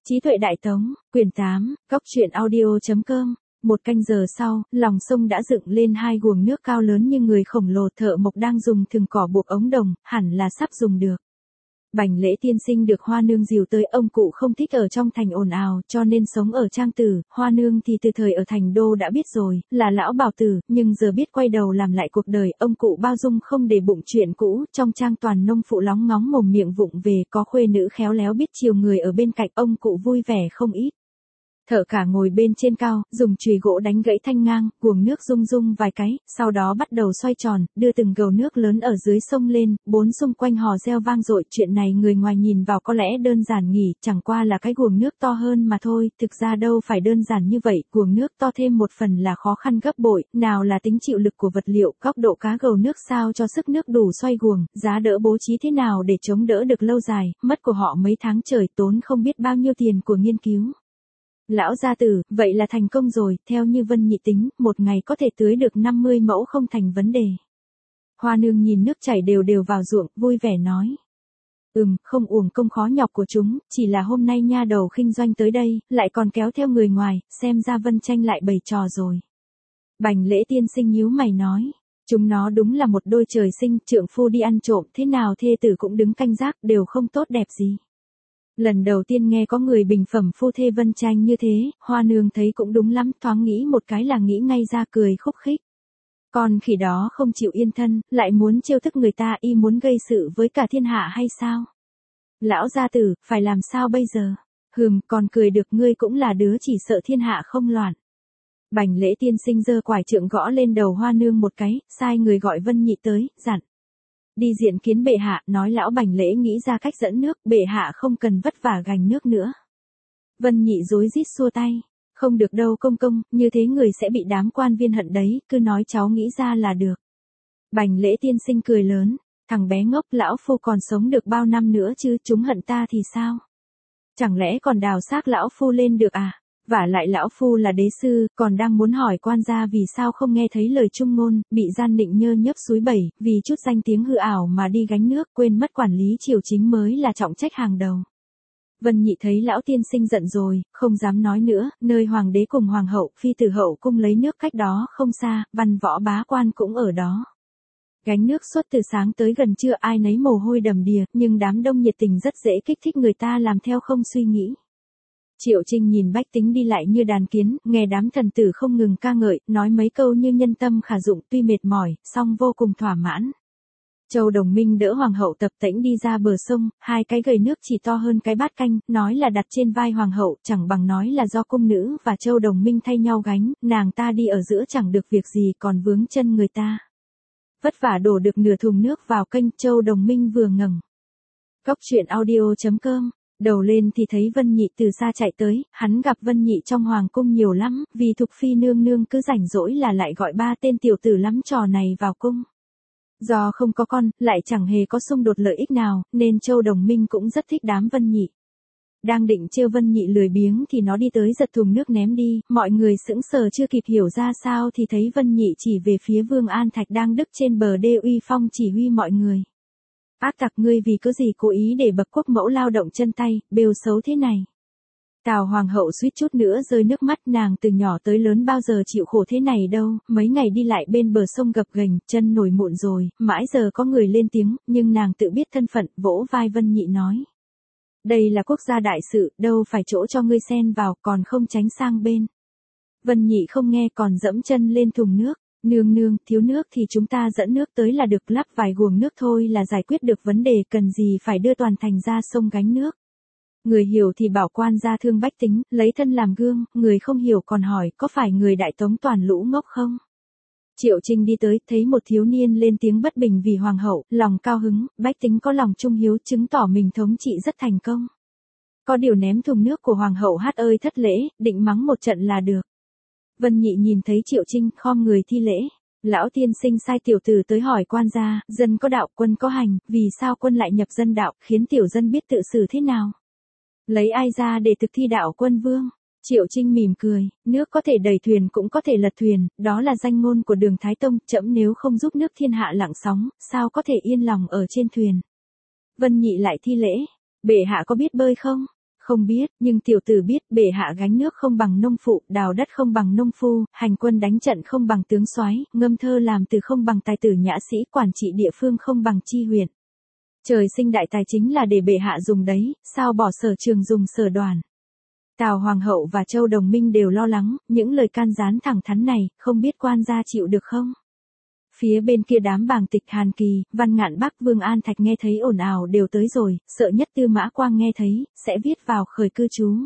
Trí tuệ đại tống, quyển 8, góc truyện audio.com. Một canh giờ sau, lòng sông đã dựng lên hai guồng nước cao lớn như người khổng lồ. Thợ mộc đang dùng thừng cỏ buộc ống đồng, hẳn là sắp dùng được. Bành Lễ tiên sinh được Hoa Nương dìu tới. Ông cụ không thích ở trong thành ồn ào, cho nên sống ở trang tử. Hoa Nương thì từ thời ở thành đô đã biết rồi, là lão bảo tử, nhưng giờ biết quay đầu làm lại cuộc đời. Ông cụ bao dung không để bụng chuyện cũ. Trong trang toàn nông phụ lóng ngóng mồm miệng vụng về, có khuê nữ khéo léo biết chiều người ở bên cạnh. Ông cụ vui vẻ không ít. Thợ cả ngồi bên trên cao, dùng chùy gỗ đánh gãy thanh ngang, guồng nước rung rung vài cái, sau đó bắt đầu xoay tròn, đưa từng gầu nước lớn ở dưới sông lên. Bốn xung quanh hò reo vang dội. Chuyện này người ngoài nhìn vào có lẽ đơn giản nhỉ, chẳng qua là cái guồng nước to hơn mà thôi. Thực ra đâu phải đơn giản như vậy, guồng nước to thêm một phần là khó khăn gấp bội. Nào là tính chịu lực của vật liệu, góc độ cá gầu nước sao cho sức nước đủ xoay guồng, giá đỡ bố trí thế nào để chống đỡ được lâu dài. Mất của họ mấy tháng trời, tốn không biết bao nhiêu tiền của nghiên cứu. Lão gia tử, vậy là thành công rồi. Theo như Vân Nhị tính, một ngày có thể tưới được 50 mẫu không thành vấn đề. Hoa Nương nhìn nước chảy đều đều vào ruộng, vui vẻ nói. Không uổng công khó nhọc của chúng, chỉ là hôm nay nha đầu khinh doanh tới đây, lại còn kéo theo người ngoài, xem ra Vân Tranh lại bày trò rồi. Bành Lễ tiên sinh nhíu mày nói. Chúng nó đúng là một đôi trời sinh, trượng phu đi ăn trộm, thế nào thê tử cũng đứng canh gác, đều không tốt đẹp gì. Lần đầu tiên nghe có người bình phẩm phu thê Vân Tranh như thế, Hoa Nương thấy cũng đúng lắm, thoáng nghĩ một cái là nghĩ ngay ra, cười khúc khích. Con khỉ đó không chịu yên thân, lại muốn trêu thức người ta, y muốn gây sự với cả thiên hạ hay sao? Lão gia tử, phải làm sao bây giờ? Còn cười được, ngươi cũng là đứa chỉ sợ thiên hạ không loạn. Bành Lễ tiên sinh giơ quải trượng gõ lên đầu Hoa Nương một cái, sai người gọi Vân Nhị tới, dặn. Đi diện kiến bệ hạ, nói lão Bành Lễ nghĩ ra cách dẫn nước, bệ hạ không cần vất vả gánh nước nữa. Vân Nhị rối rít xua tay. Không được đâu công công, như thế người sẽ bị đám quan viên hận đấy, cứ nói cháu nghĩ ra là được. Bành Lễ tiên sinh cười lớn. Thằng bé ngốc, lão phu còn sống được bao năm nữa chứ, chúng hận ta thì sao? Chẳng lẽ còn đào xác lão phu lên được à? Vả lại lão phu là đế sư, còn đang muốn hỏi quan gia vì sao không nghe thấy lời trung ngôn, bị gian nịnh nhơ nhớp súi bẩy, vì chút danh tiếng hư ảo mà đi gánh nước, quên mất quản lý triều chính mới là trọng trách hàng đầu. Vân Nhị thấy lão tiên sinh giận rồi, không dám nói nữa. Nơi hoàng đế cùng hoàng hậu, phi tử hậu cung lấy nước cách đó không xa, văn võ bá quan cũng ở đó. Gánh nước suốt từ sáng tới gần trưa, ai nấy mồ hôi đầm đìa, nhưng đám đông nhiệt tình rất dễ kích thích người ta làm theo không suy nghĩ. Triệu Trinh nhìn bách tính đi lại như đàn kiến, nghe đám thần tử không ngừng ca ngợi, nói mấy câu như nhân tâm khả dụng, tuy mệt mỏi, song vô cùng thỏa mãn. Châu Đồng Minh đỡ hoàng hậu tập tễnh đi ra bờ sông, hai cái gầy nước chỉ to hơn cái bát canh, nói là đặt trên vai hoàng hậu, chẳng bằng nói là do cung nữ và Châu Đồng Minh thay nhau gánh, nàng ta đi ở giữa chẳng được việc gì còn vướng chân người ta. Vất vả đổ được nửa thùng nước vào kênh, Châu Đồng Minh vừa ngẩng. Góc truyện audio.com. Đầu lên thì thấy Vân Nhị từ xa chạy tới, hắn gặp Vân Nhị trong hoàng cung nhiều lắm, vì Thục Phi nương nương cứ rảnh rỗi là lại gọi ba tên tiểu tử lắm trò này vào cung. Do không có con, lại chẳng hề có xung đột lợi ích nào, nên Châu Đồng Minh cũng rất thích đám Vân Nhị. Đang định trêu Vân Nhị lười biếng thì nó đi tới giật thùng nước ném đi, mọi người sững sờ chưa kịp hiểu ra sao thì thấy Vân Nhị chỉ về phía Vương An Thạch đang đứng trên bờ đê uy phong chỉ huy mọi người. Ác tặc, ngươi vì có gì cố ý để bậc quốc mẫu lao động chân tay, bêu xấu thế này. Tào hoàng hậu suýt chút nữa rơi nước mắt, nàng từ nhỏ tới lớn bao giờ chịu khổ thế này đâu, mấy ngày đi lại bên bờ sông gập ghềnh, chân nổi mụn rồi, mãi giờ có người lên tiếng, nhưng nàng tự biết thân phận, vỗ vai Vân Nhị nói. Đây là quốc gia đại sự, đâu phải chỗ cho ngươi xen vào, còn không tránh sang bên. Vân Nhị không nghe còn dẫm chân lên thùng nước. Nương nương, thiếu nước thì chúng ta dẫn nước tới là được, lắp vài guồng nước thôi là giải quyết được vấn đề, cần gì phải đưa toàn thành ra sông gánh nước. Người hiểu thì bảo quan gia thương bách tính, lấy thân làm gương, người không hiểu còn hỏi có phải người đại tống toàn lũ ngốc không? Triệu Trinh đi tới, thấy một thiếu niên lên tiếng bất bình vì hoàng hậu, lòng cao hứng, bách tính có lòng trung hiếu, chứng tỏ mình thống trị rất thành công. Có điều ném thùng nước của hoàng hậu hát ơi thất lễ, định mắng một trận là được. Vân Nhị nhìn thấy Triệu Trinh, khom người thi lễ. Lão tiên sinh sai tiểu tử tới hỏi quan gia, dân có đạo, quân có hành, vì sao quân lại nhập dân đạo, khiến tiểu dân biết tự xử thế nào? Lấy ai ra để thực thi đạo quân vương? Triệu Trinh mỉm cười, nước có thể đẩy thuyền cũng có thể lật thuyền, đó là danh ngôn của Đường Thái Tông, trẫm nếu không giúp nước thiên hạ lặng sóng, sao có thể yên lòng ở trên thuyền? Vân Nhị lại thi lễ, bệ hạ có biết bơi không? Không biết, nhưng tiểu tử biết bệ hạ gánh nước không bằng nông phụ, đào đất không bằng nông phu, hành quân đánh trận không bằng tướng soái, ngâm thơ làm từ không bằng tài tử nhã sĩ, quản trị địa phương không bằng chi huyện. Trời sinh đại tài chính là để bệ hạ dùng đấy, sao bỏ sở trường dùng sở đoàn. Tào Hoàng hậu và Châu Đồng Minh đều lo lắng, những lời can gián thẳng thắn này, không biết quan gia chịu được không? Phía bên kia đám bàng tịch Hàn Kỳ, Văn Ngạn Bắc Vương An Thạch nghe thấy ồn ào đều tới rồi, sợ nhất Tư Mã Quang nghe thấy, sẽ viết vào khởi cư chú.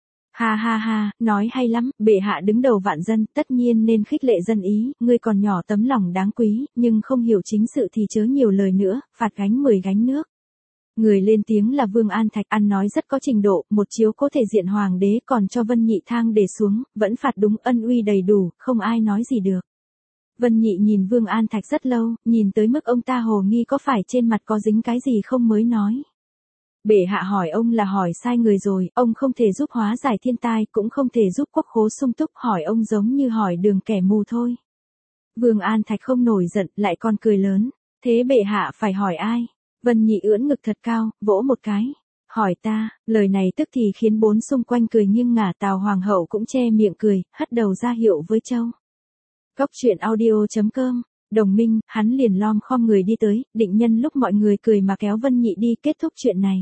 Ha ha ha, nói hay lắm, bệ hạ đứng đầu vạn dân, tất nhiên nên khích lệ dân ý, ngươi còn nhỏ tấm lòng đáng quý, nhưng không hiểu chính sự thì chớ nhiều lời nữa, phạt gánh 10 gánh nước. Người lên tiếng là Vương An Thạch, ăn nói rất có trình độ, một chiếu có thể diện hoàng đế, còn cho Vân Nhị thang để xuống, vẫn phạt đúng, ân uy đầy đủ, không ai nói gì được. Vân Nhị nhìn Vương An Thạch rất lâu, nhìn tới mức ông ta hồ nghi có phải trên mặt có dính cái gì không mới nói. Bệ hạ hỏi ông là hỏi sai người rồi, ông không thể giúp hóa giải thiên tai, cũng không thể giúp quốc khố sung túc, hỏi ông giống như hỏi đường kẻ mù thôi. Vương An Thạch không nổi giận, lại còn cười lớn, thế bệ hạ phải hỏi ai? Vân Nhị ưỡn ngực thật cao, vỗ một cái. Hỏi ta, lời này tức thì khiến bốn xung quanh cười nghiêng ngả, Tào Hoàng hậu cũng che miệng cười, hất đầu ra hiệu với Châu. Góc truyện audio.com, Đồng Minh, hắn liền lom khom người đi tới, định nhân lúc mọi người cười mà kéo Vân Nhị đi kết thúc chuyện này.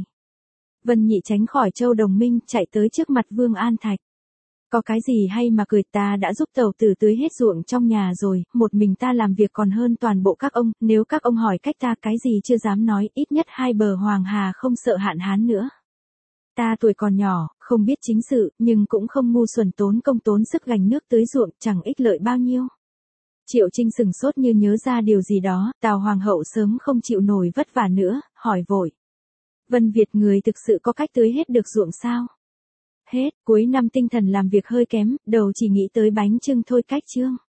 Vân Nhị tránh khỏi Châu Đồng Minh, chạy tới trước mặt Vương An Thạch. Có cái gì hay mà cười, ta đã giúp tẩu tử tưới hết ruộng trong nhà rồi, một mình ta làm việc còn hơn toàn bộ các ông, nếu các ông hỏi cách ta cái gì chưa dám nói, ít nhất hai bờ Hoàng Hà không sợ hạn hán nữa. Ta tuổi còn nhỏ, không biết chính sự, nhưng cũng không ngu xuẩn tốn công tốn sức gánh nước tưới ruộng, chẳng ích lợi bao nhiêu. Triệu Trinh sừng sốt như nhớ ra điều gì đó, Tào Hoàng hậu sớm không chịu nổi vất vả nữa, hỏi vội. Vân Việt người thực sự có cách tưới hết được ruộng sao? Hết, cuối năm tinh thần làm việc hơi kém, đầu chỉ nghĩ tới bánh chưng thôi cách chương.